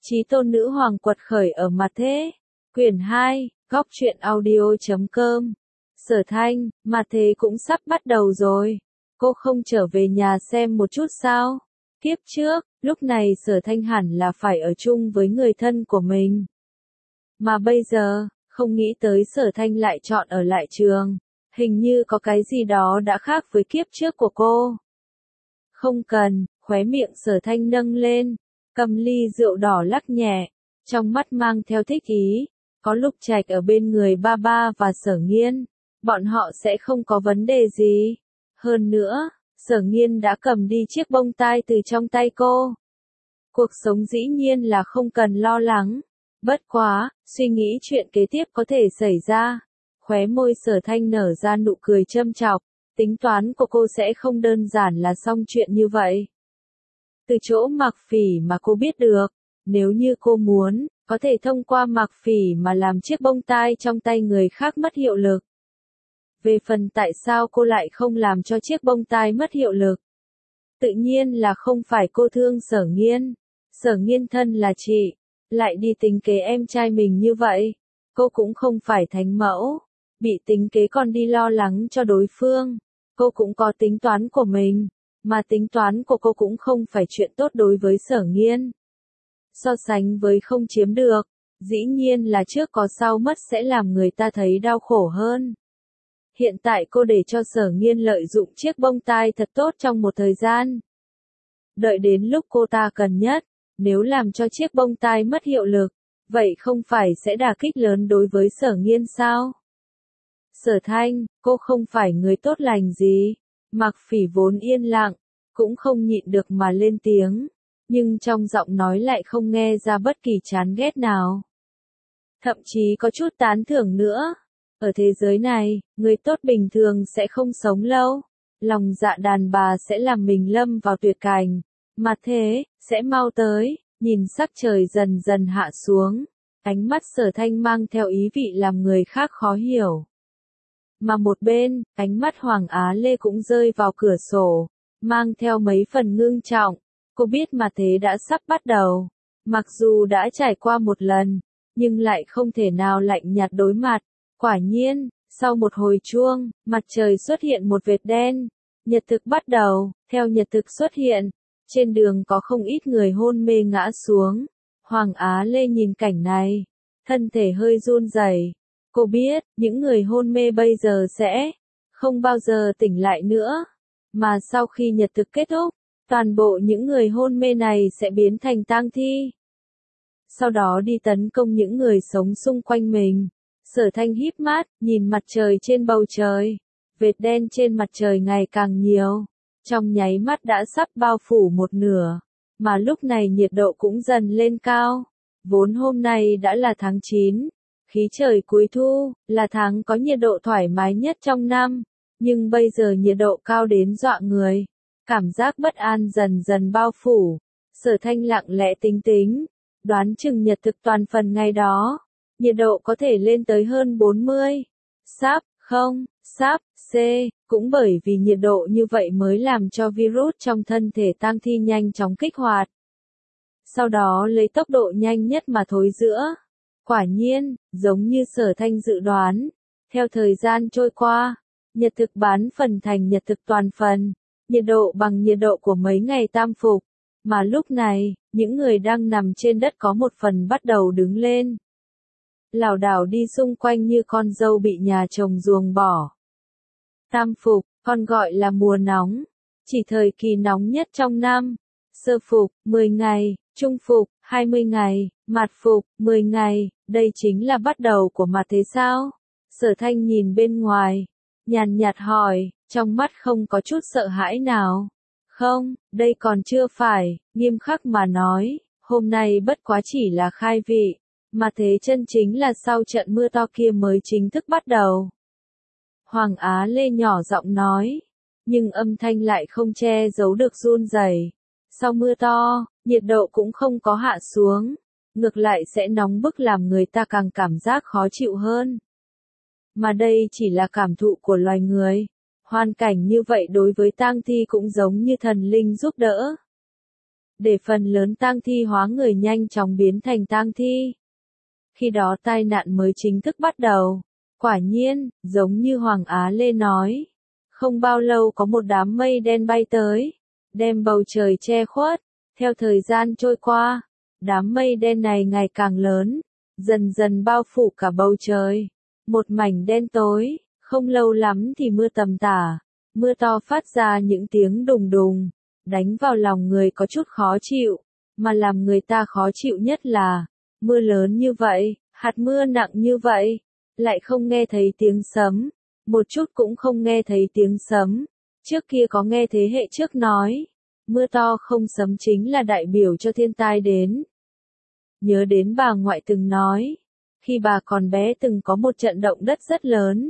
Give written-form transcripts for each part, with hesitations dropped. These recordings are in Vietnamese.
Chí tôn nữ hoàng quật khởi ở mặt thế. Quyển 2, góc truyện audio.com. Sở Thanh, mặt thế cũng sắp bắt đầu rồi. Cô không trở về nhà xem một chút sao? Kiếp trước, lúc này Sở Thanh hẳn là phải ở chung với người thân của mình. Mà bây giờ, không nghĩ tới Sở Thanh lại chọn ở lại trường. Hình như có cái gì đó đã khác với kiếp trước của cô. Không cần, khóe miệng Sở Thanh nâng lên, cầm ly rượu đỏ lắc nhẹ, trong mắt mang theo thích ý. Có Lục Trạch ở bên người ba ba và Sở Nghiên, bọn họ sẽ không có vấn đề gì. Hơn nữa, Sở Nghiên đã cầm đi chiếc bông tai từ trong tay cô. Cuộc sống dĩ nhiên là không cần lo lắng. Bất quá, suy nghĩ chuyện kế tiếp có thể xảy ra. Khóe môi Sở Thanh nở ra nụ cười châm chọc. Tính toán của cô sẽ không đơn giản là xong chuyện như vậy. Từ chỗ Mạc Phỉ mà cô biết được, nếu như cô muốn, có thể thông qua Mạc Phỉ mà làm chiếc bông tai trong tay người khác mất hiệu lực. Về phần tại sao cô lại không làm cho chiếc bông tai mất hiệu lực? Tự nhiên là không phải cô thương Sở Nghiên. Sở Nghiên thân là chị, lại đi tính kế em trai mình như vậy. Cô cũng không phải thánh mẫu, bị tính kế còn đi lo lắng cho đối phương. Cô cũng có tính toán của mình, mà tính toán của cô cũng không phải chuyện tốt đối với Sở Nghiên. So sánh với không chiếm được, dĩ nhiên là trước có sau mất sẽ làm người ta thấy đau khổ hơn. Hiện tại cô để cho Sở Nghiên lợi dụng chiếc bông tai thật tốt trong một thời gian. Đợi đến lúc cô ta cần nhất, nếu làm cho chiếc bông tai mất hiệu lực, vậy không phải sẽ đả kích lớn đối với Sở Nghiên sao? Sở Thanh, cô không phải người tốt lành gì. Mạc Phỉ vốn yên lặng, cũng không nhịn được mà lên tiếng, nhưng trong giọng nói lại không nghe ra bất kỳ chán ghét nào. Thậm chí có chút tán thưởng nữa. Ở thế giới này, người tốt bình thường sẽ không sống lâu. Lòng dạ đàn bà sẽ làm mình lâm vào tuyệt cảnh. Mà thế, sẽ mau tới, nhìn sắc trời dần dần hạ xuống. Ánh mắt Sở Thanh mang theo ý vị làm người khác khó hiểu. Mà một bên, ánh mắt Hoàng Á Lê cũng rơi vào cửa sổ, mang theo mấy phần ngưng trọng. Cô biết mà thế đã sắp bắt đầu. Mặc dù đã trải qua một lần, nhưng lại không thể nào lạnh nhạt đối mặt. Quả nhiên, sau một hồi chuông, mặt trời xuất hiện một vệt đen. Nhật thực bắt đầu, theo nhật thực xuất hiện. Trên đường có không ít người hôn mê ngã xuống. Hoàng Á Lê nhìn cảnh này, thân thể hơi run rẩy. Cô biết, những người hôn mê bây giờ sẽ không bao giờ tỉnh lại nữa. Mà sau khi nhật thực kết thúc, toàn bộ những người hôn mê này sẽ biến thành tang thi. Sau đó đi tấn công những người sống xung quanh mình. Sở Thanh híp mắt, nhìn mặt trời trên bầu trời. Vệt đen trên mặt trời ngày càng nhiều. Trong nháy mắt đã sắp bao phủ một nửa. Mà lúc này nhiệt độ cũng dần lên cao. Vốn hôm nay đã là tháng 9. Khí trời cuối thu, là tháng có nhiệt độ thoải mái nhất trong năm. Nhưng bây giờ nhiệt độ cao đến dọa người. Cảm giác bất an dần dần bao phủ. Sở Thanh lặng lẽ tính tính. Đoán chừng nhật thực toàn phần ngày đó. Nhiệt độ có thể lên tới hơn 40. Sắp, không, sắp, C. Cũng bởi vì nhiệt độ như vậy mới làm cho virus trong thân thể tang thi nhanh chóng kích hoạt. Sau đó lấy tốc độ nhanh nhất mà thối rữa. Quả nhiên, giống như Sở Thanh dự đoán, theo thời gian trôi qua, nhật thực bán phần thành nhật thực toàn phần, nhiệt độ bằng nhiệt độ của mấy ngày tam phục, mà lúc này, những người đang nằm trên đất có một phần bắt đầu đứng lên. Lảo đảo đi xung quanh như con dâu bị nhà chồng ruồng bỏ. Tam phục, còn gọi là mùa nóng, chỉ thời kỳ nóng nhất trong năm. Sơ phục, 10 ngày, trung phục, 20 ngày, mạt phục, 10 ngày, đây chính là bắt đầu của mặt thế sao? Sở Thanh nhìn bên ngoài, nhàn nhạt hỏi, trong mắt không có chút sợ hãi nào. Không, đây còn chưa phải, nghiêm khắc mà nói, hôm nay bất quá chỉ là khai vị, mà thế chân chính là sau trận mưa to kia mới chính thức bắt đầu. Hoàng Á Lê nhỏ giọng nói, nhưng âm thanh lại không che giấu được run rẩy. Sau mưa to, nhiệt độ cũng không có hạ xuống, ngược lại sẽ nóng bức làm người ta càng cảm giác khó chịu hơn. Mà đây chỉ là cảm thụ của loài người. Hoàn cảnh như vậy đối với tang thi cũng giống như thần linh giúp đỡ. để phần lớn tang thi hóa người nhanh chóng biến thành tang thi. Khi đó tai nạn mới chính thức bắt đầu. Quả nhiên, giống như Hoàng Á Lê nói, không bao lâu có một đám mây đen bay tới, đem bầu trời che khuất. Theo thời gian trôi qua, đám mây đen này ngày càng lớn, dần dần bao phủ cả bầu trời. Một mảnh đen tối, không lâu lắm thì mưa tầm tả, mưa to phát ra những tiếng đùng đùng, đánh vào lòng người có chút khó chịu, mà làm người ta khó chịu nhất là, mưa lớn như vậy, hạt mưa nặng như vậy, lại không nghe thấy tiếng sấm, một chút cũng không nghe thấy tiếng sấm. Trước kia có nghe thế hệ trước nói, mưa to không sấm chính là đại biểu cho thiên tai đến. Nhớ đến bà ngoại từng nói, khi bà còn bé từng có một trận động đất rất lớn.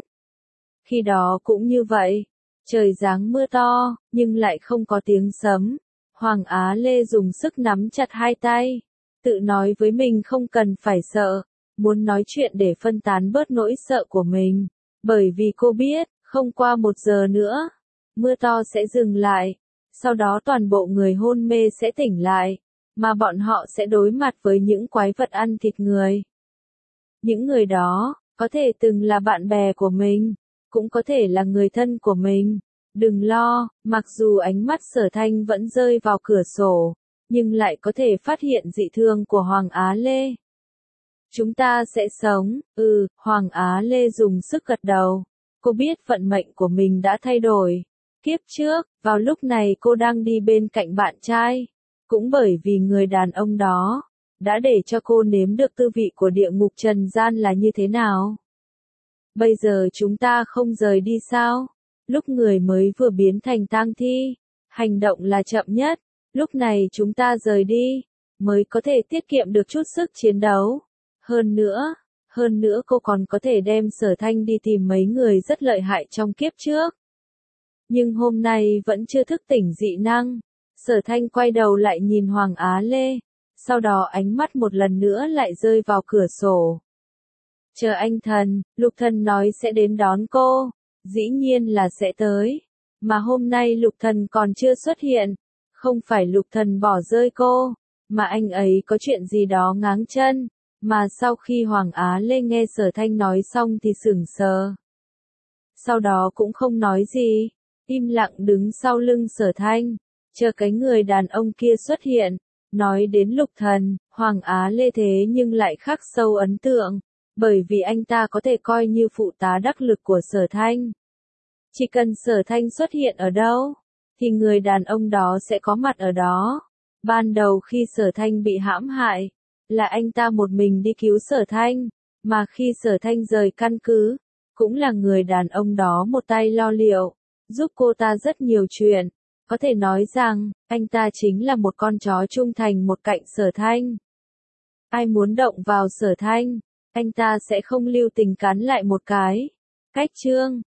Khi đó cũng như vậy, trời giáng mưa to, nhưng lại không có tiếng sấm. Hoàng Á Lê dùng sức nắm chặt hai tay, tự nói với mình không cần phải sợ, muốn nói chuyện để phân tán bớt nỗi sợ của mình. Bởi vì cô biết, không qua 1 giờ nữa, mưa to sẽ dừng lại, sau đó toàn bộ người hôn mê sẽ tỉnh lại, mà bọn họ sẽ đối mặt với những quái vật ăn thịt người. Những người đó, có thể từng là bạn bè của mình, cũng có thể là người thân của mình. Đừng lo, mặc dù ánh mắt Sở Thanh vẫn rơi vào cửa sổ, nhưng lại có thể phát hiện dị thường của Hoàng Á Lê. Chúng ta sẽ sống, Hoàng Á Lê dùng sức gật đầu. Cô biết vận mệnh của mình đã thay đổi. Kiếp trước, vào lúc này cô đang đi bên cạnh bạn trai. Cũng bởi vì người đàn ông đó, đã để cho cô nếm được tư vị của địa ngục trần gian là như thế nào. Bây giờ chúng ta không rời đi sao? Lúc người mới vừa biến thành tang thi, hành động là chậm nhất. Lúc này chúng ta rời đi, mới có thể tiết kiệm được chút sức chiến đấu. Hơn nữa cô còn có thể đem Sở Thanh đi tìm mấy người rất lợi hại trong kiếp trước. Nhưng hôm nay vẫn chưa thức tỉnh dị năng. Sở Thanh quay đầu lại nhìn Hoàng Á Lê, sau đó ánh mắt một lần nữa lại rơi vào cửa sổ. Chờ anh thần, Lục Thần nói sẽ đến đón cô, dĩ nhiên là sẽ tới. Mà hôm nay Lục Thần còn chưa xuất hiện, không phải Lục Thần bỏ rơi cô, mà anh ấy có chuyện gì đó ngáng chân. Mà sau khi Hoàng Á Lê nghe Sở Thanh nói xong thì sững sờ. Sau đó cũng không nói gì, im lặng đứng sau lưng Sở Thanh, chờ cái người đàn ông kia xuất hiện. Nói đến Lục Thần, Hoàng Á Lê thế nhưng lại khắc sâu ấn tượng, bởi vì anh ta có thể coi như phụ tá đắc lực của Sở Thanh. Chỉ cần Sở Thanh xuất hiện ở đâu, thì người đàn ông đó sẽ có mặt ở đó. Ban đầu khi Sở Thanh bị hãm hại, là anh ta một mình đi cứu Sở Thanh, mà khi Sở Thanh rời căn cứ, cũng là người đàn ông đó một tay lo liệu, giúp cô ta rất nhiều chuyện. Có thể nói rằng, anh ta chính là một con chó trung thành một cạnh Sở Thanh. Ai muốn động vào Sở Thanh, anh ta sẽ không lưu tình cắn lại một cái. Cách chương